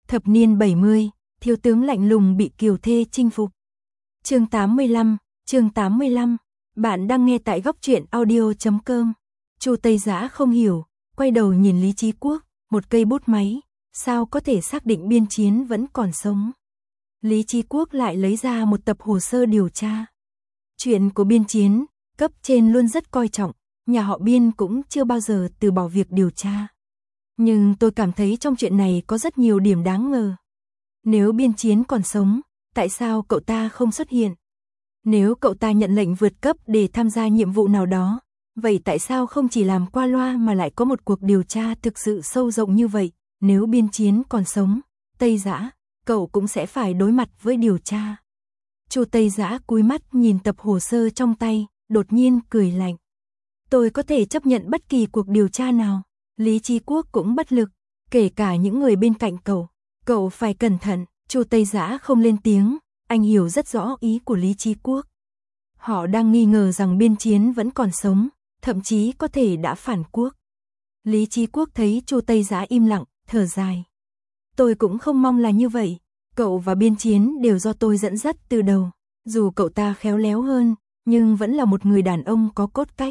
Thập niên 70, thiếu tướng lạnh lùng bị kiều thê chinh phục. Chương 85, bạn đang nghe tại góc truyện audio.com. Chu Tây Dã không hiểu, quay đầu nhìn Lý Chí Quốc, một cây bút máy, sao có thể xác định Biên Chiến vẫn còn sống. Lý Chí Quốc lại lấy ra một tập hồ sơ điều tra. Chuyện của Biên Chiến, cấp trên luôn rất coi trọng, nhà họ Biên cũng chưa bao giờ từ bỏ việc điều tra. Nhưng tôi cảm thấy trong chuyện này có rất nhiều điểm đáng ngờ. Nếu Biên Chiến còn sống, tại sao cậu ta không xuất hiện? Nếu cậu ta nhận lệnh vượt cấp để tham gia nhiệm vụ nào đó, vậy tại sao không chỉ làm qua loa mà lại có một cuộc điều tra thực sự sâu rộng như vậy? Nếu Biên Chiến còn sống, Tây Dã, cậu cũng sẽ phải đối mặt với điều tra. Chu Tây Dã cúi mắt nhìn tập hồ sơ trong tay, đột nhiên cười lạnh. Tôi có thể chấp nhận bất kỳ cuộc điều tra nào. Lý Chí Quốc cũng bất lực, kể cả những người bên cạnh cậu. Cậu phải cẩn thận. Chu Tây Dã không lên tiếng, anh hiểu rất rõ ý của Lý Chí Quốc. Họ đang nghi ngờ rằng Biên Chiến vẫn còn sống, thậm chí có thể đã phản quốc. Lý Chí Quốc thấy Chu Tây Dã im lặng, thở dài. Tôi cũng không mong là như vậy, cậu và Biên Chiến đều do tôi dẫn dắt từ đầu. Dù cậu ta khéo léo hơn, nhưng vẫn là một người đàn ông có cốt cách.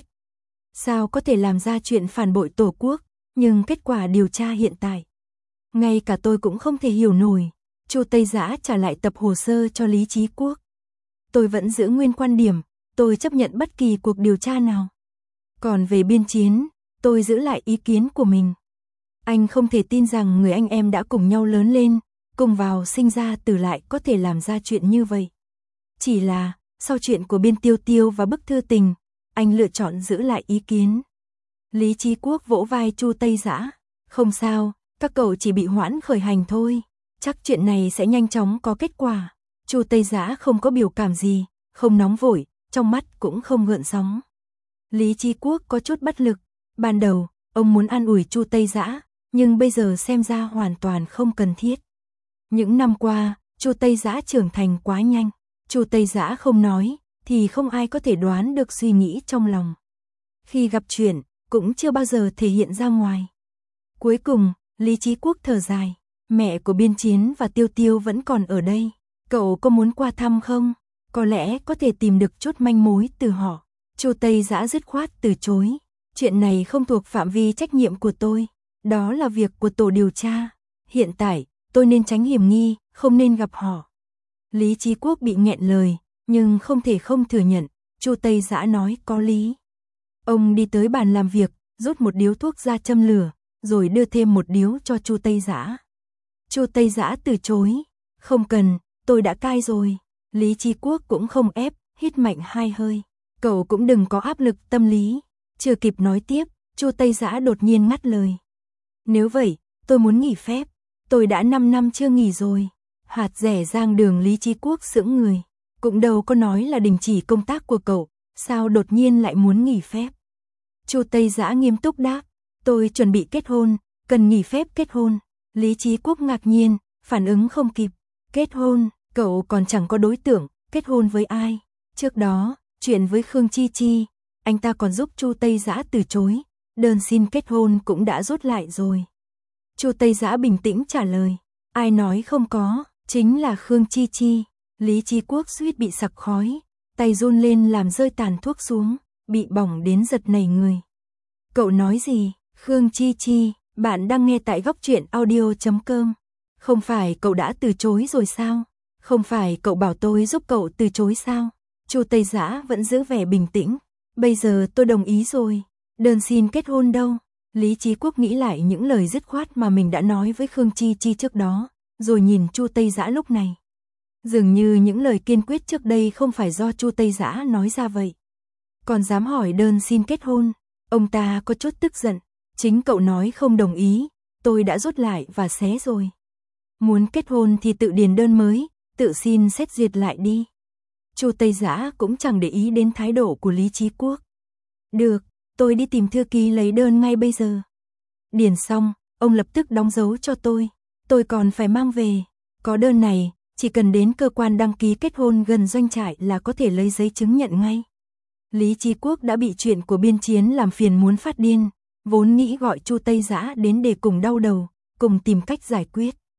Sao có thể làm ra chuyện phản bội tổ quốc, nhưng kết quả điều tra hiện tại. Ngay cả tôi cũng không thể hiểu nổi. Chu Tây Dã trả lại tập hồ sơ cho Lý Chí Quốc. Tôi vẫn giữ nguyên quan điểm, tôi chấp nhận bất kỳ cuộc điều tra nào. Còn về Biên Chiến, tôi giữ lại ý kiến của mình. Anh không thể tin rằng người anh em đã cùng nhau lớn lên, cùng vào sinh ra từ lại có thể làm ra chuyện như vậy. Chỉ là, sau chuyện của Biên Tiêu Tiêu và bức thư tình, anh lựa chọn giữ lại ý kiến. Lý Chí Quốc vỗ vai Chu Tây Dã. Không sao, các cậu chỉ bị hoãn khởi hành thôi. Chắc chuyện này sẽ nhanh chóng có kết quả. Chu Tây Dã không có biểu cảm gì, không nóng vội, trong mắt cũng không gợn sóng. Lý Chí Quốc có chút bất lực. Ban đầu, ông muốn an ủi Chu Tây Dã, nhưng bây giờ xem ra hoàn toàn không cần thiết. Những năm qua, Chu Tây Dã trưởng thành quá nhanh. Chu Tây Dã không nói, thì không ai có thể đoán được suy nghĩ trong lòng. Khi gặp chuyện, cũng chưa bao giờ thể hiện ra ngoài. Cuối cùng, Lý Chí Quốc thở dài. Mẹ của Biên Chiến và Tiêu Tiêu vẫn còn ở đây. Cậu có muốn qua thăm không? Có lẽ có thể tìm được chút manh mối từ họ. Chu Tây Dã dứt khoát từ chối. Chuyện này không thuộc phạm vi trách nhiệm của tôi. Đó là việc của tổ điều tra. Hiện tại, tôi nên tránh hiểm nghi, không nên gặp họ. Lý Chí Quốc bị nghẹn lời, nhưng không thể không thừa nhận. Chu Tây Dã nói có lý. Ông đi tới bàn làm việc, rút một điếu thuốc ra châm lửa, rồi đưa thêm một điếu cho Chu Tây Dã. Chu Tây Dã từ chối. Không cần, tôi đã cai rồi. Lý Chí Quốc cũng không ép, hít mạnh 2 hơi. Cậu cũng đừng có áp lực tâm lý. Chưa kịp nói tiếp, Chu Tây Dã đột nhiên ngắt lời. Nếu vậy, tôi muốn nghỉ phép. Tôi đã 5 năm chưa nghỉ rồi. Hạt rẻ rang đường. Lý Chí Quốc sững người. Cũng đâu có nói là đình chỉ công tác của cậu, sao đột nhiên lại muốn nghỉ phép? Chu Tây Dã nghiêm túc đáp. Tôi chuẩn bị kết hôn, cần nghỉ phép kết hôn. Lý Chí Quốc ngạc nhiên, phản ứng không kịp. Kết hôn, cậu còn chẳng có đối tượng, kết hôn với ai? Trước đó, chuyện với Khương Chi Chi, anh ta còn giúp Chu Tây Dã từ chối, đơn xin kết hôn cũng đã rút lại rồi. Chu Tây Dã bình tĩnh trả lời, ai nói không có, chính là Khương Chi Chi. Lý Chí Quốc suýt bị sặc khói, tay run lên làm rơi tàn thuốc xuống, bị bỏng đến giật nảy người. Cậu nói gì? Khương Chi Chi, bạn đang nghe tại góc truyện audio.com. Không phải cậu đã từ chối rồi sao? Không phải cậu bảo tôi giúp cậu từ chối sao? Chu Tây Dã vẫn giữ vẻ bình tĩnh. Bây giờ tôi đồng ý rồi. Đơn xin kết hôn đâu? Lý Chí Quốc nghĩ lại những lời dứt khoát mà mình đã nói với Khương Chi Chi trước đó, rồi nhìn Chu Tây Dã lúc này. Dường như những lời kiên quyết trước đây không phải do Chu Tây Dã nói ra vậy. Còn dám hỏi đơn xin kết hôn, ông ta có chút tức giận. Chính cậu nói không đồng ý, tôi đã rút lại và xé rồi. Muốn kết hôn thì tự điền đơn mới, tự xin xét duyệt lại đi. Chu Tây Dã cũng chẳng để ý đến thái độ của Lý Chí Quốc. Được, tôi đi tìm thư ký lấy đơn ngay bây giờ. Điền xong, ông lập tức đóng dấu cho tôi. Tôi còn phải mang về. Có đơn này, chỉ cần đến cơ quan đăng ký kết hôn gần doanh trại là có thể lấy giấy chứng nhận ngay. Lý Chí Quốc đã bị chuyện của Biên Chiến làm phiền muốn phát điên, vốn nghĩ gọi Chu Tây Dã đến để cùng đau đầu, cùng tìm cách giải quyết.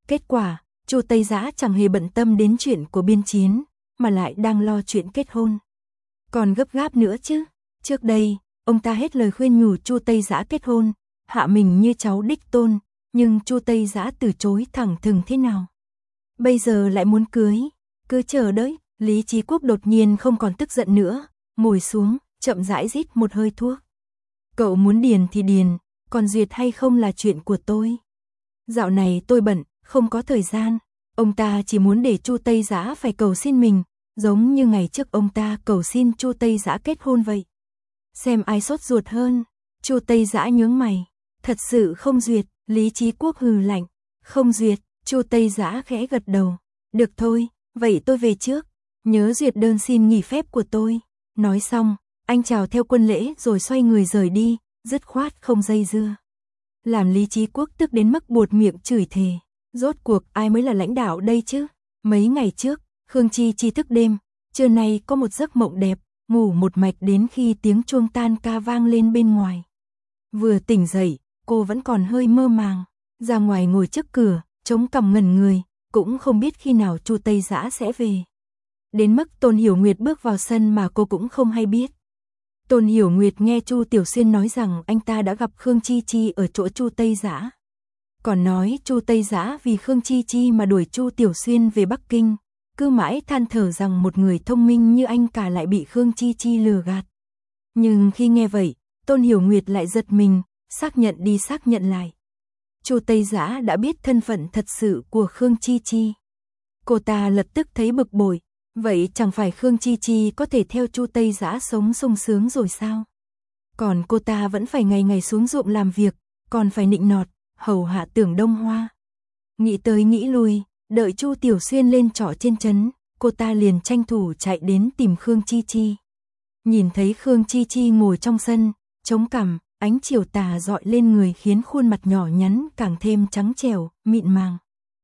Kết quả, Chu Tây Dã chẳng hề bận tâm đến chuyện của biên chiến, mà lại đang lo chuyện kết hôn. Còn gấp gáp nữa chứ. Trước đây, ông ta hết lời khuyên nhủ Chu Tây Dã kết hôn, hạ mình như cháu đích tôn, nhưng Chu Tây Dã từ chối thẳng thừng thế nào. Bây giờ lại muốn cưới, cứ chờ đợi. Lý Chí Quốc đột nhiên không còn tức giận nữa, ngồi xuống, chậm rãi rít một hơi thuốc. Cậu muốn điền thì điền, còn duyệt hay không là chuyện của tôi. Dạo này tôi bận, không có thời gian. Ông ta chỉ muốn để Chu Tây Dã phải cầu xin mình, giống như ngày trước ông ta cầu xin Chu Tây Dã kết hôn vậy. Xem ai sốt ruột hơn. Chu Tây Dã nhướng mày. Thật sự không duyệt. Lý Chí Quốc hừ lạnh. Không duyệt. Chu Tây Dã khẽ gật đầu. Được thôi, vậy tôi về trước. Nhớ duyệt đơn xin nghỉ phép của tôi. Nói xong, anh chào theo quân lễ rồi xoay người rời đi, dứt khoát không dây dưa. Làm Lý Chí Quốc tức đến mức buột miệng chửi thề. Rốt cuộc ai mới là lãnh đạo đây chứ? Mấy ngày trước, Khương Chi Chi thức đêm, trưa nay có một giấc mộng đẹp, ngủ một mạch đến khi tiếng chuông tan ca vang lên bên ngoài. Vừa tỉnh dậy, cô vẫn còn hơi mơ màng, ra ngoài ngồi trước cửa, chống cằm ngẩn người, cũng không biết khi nào Chu Tây Dã sẽ về. Đến mức Tôn Hiểu Nguyệt bước vào sân mà cô cũng không hay biết. Tôn Hiểu Nguyệt nghe Chu Tiểu Xuyên nói rằng anh ta đã gặp Khương Chi Chi ở chỗ Chu Tây Dã. Còn nói Chu Tây Dã vì Khương Chi Chi mà đuổi Chu Tiểu Xuyên về Bắc Kinh, cứ mãi than thở rằng một người thông minh như anh cả lại bị Khương Chi Chi lừa gạt. Nhưng khi nghe vậy, Tôn Hiểu Nguyệt lại giật mình, xác nhận đi xác nhận lại. Chu Tây Dã đã biết thân phận thật sự của Khương Chi Chi. Cô ta lập tức thấy bực bội, vậy chẳng phải Khương Chi Chi có thể theo Chu Tây Dã sống sung sướng rồi sao? Còn cô ta vẫn phải ngày ngày xuống ruộng làm việc, còn phải nịnh nọt, hầu hạ Tưởng Đông Hoa. Nghĩ tới nghĩ lui, đợi Chu Tiểu Xuyên lên trọ trên trấn, cô ta liền tranh thủ chạy đến tìm Khương Chi Chi. Nhìn thấy Khương Chi Chi ngồi trong sân, chống cằm, ánh chiều tà rọi lên người khiến khuôn mặt nhỏ nhắn càng thêm trắng trẻo, mịn màng.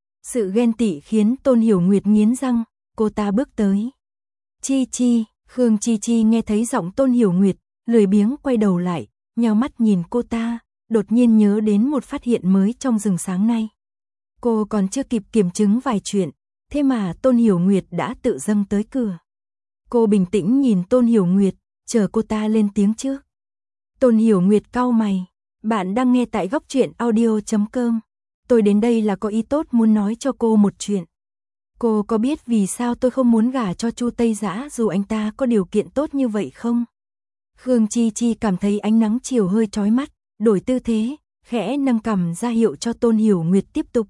Sự ghen tị khiến Tôn Hiểu Nguyệt nghiến răng, cô ta bước tới. Chi Chi, Khương Chi Chi nghe thấy giọng Tôn Hiểu Nguyệt, lười biếng quay đầu lại, nheo mắt nhìn cô ta, đột nhiên nhớ đến một phát hiện mới trong rừng sáng nay. Cô còn chưa kịp kiểm chứng vài chuyện, thế mà Tôn Hiểu Nguyệt đã tự dâng tới cửa. Cô bình tĩnh nhìn Tôn Hiểu Nguyệt, chờ cô ta lên tiếng trước. Tôn Hiểu Nguyệt cau mày, bạn đang nghe tại góc truyện audio.com. Tôi đến đây là có ý tốt muốn nói cho cô một chuyện. Cô có biết vì sao tôi không muốn gả cho Chu Tây Dã dù anh ta có điều kiện tốt như vậy không? Khương Chi Chi cảm thấy ánh nắng chiều hơi chói mắt, đổi tư thế, khẽ nâng cằm ra hiệu cho Tôn Hiểu Nguyệt tiếp tục.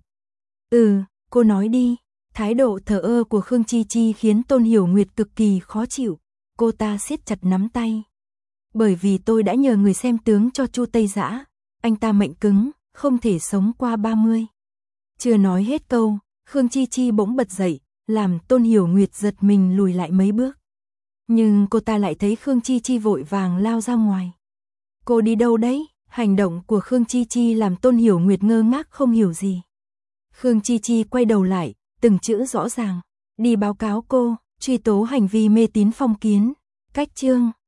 Cô nói đi. Thái độ thờ ơ của Khương Chi Chi khiến Tôn Hiểu Nguyệt cực kỳ khó chịu. Cô ta siết chặt nắm tay. Bởi vì tôi đã nhờ người xem tướng cho Chu Tây Dã, anh ta mệnh cứng, không thể sống qua 30. Chưa nói hết câu, Khương Chi Chi bỗng bật dậy, làm Tôn Hiểu Nguyệt giật mình lùi lại mấy bước. Nhưng cô ta lại thấy Khương Chi Chi vội vàng lao ra ngoài. Cô đi đâu đấy? Hành động của Khương Chi Chi làm Tôn Hiểu Nguyệt ngơ ngác không hiểu gì. Khương Chi Chi quay đầu lại, từng chữ rõ ràng. Đi báo cáo cô, truy tố hành vi mê tín phong kiến. Cách chương